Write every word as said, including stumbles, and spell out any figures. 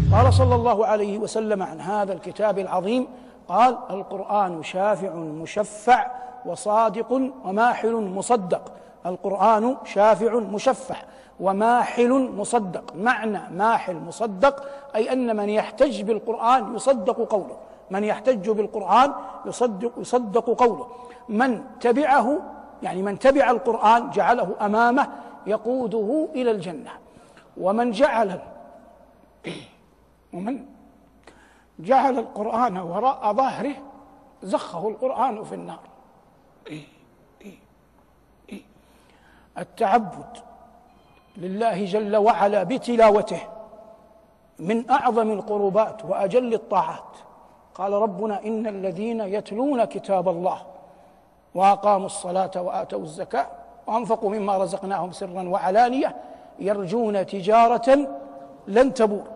قال صلى الله عليه وسلم عن هذا الكتاب العظيم، قال: القرآن شافع مشفع وصادق وماحل مصدق. القرآن شافع مشفع وماحل مصدق. معنى ماحل مصدق أي أن من يحتج بالقرآن يصدق قوله، من يحتج بالقرآن يصدق, يصدق قوله. من تبعه يعني من تبع القرآن جعله أمامه يقوده إلى الجنة، ومن جعل ومن جعل القرآن وراء ظهره زخه القرآن في النار. التعبد لله جل وعلا بتلاوته من أعظم القربات وأجل الطاعات. قال ربنا: إن الذين يتلون كتاب الله وأقاموا الصلاة وآتوا الزكاة وأنفقوا مما رزقناهم سرا وعلانية يرجون تجارة لن تبور.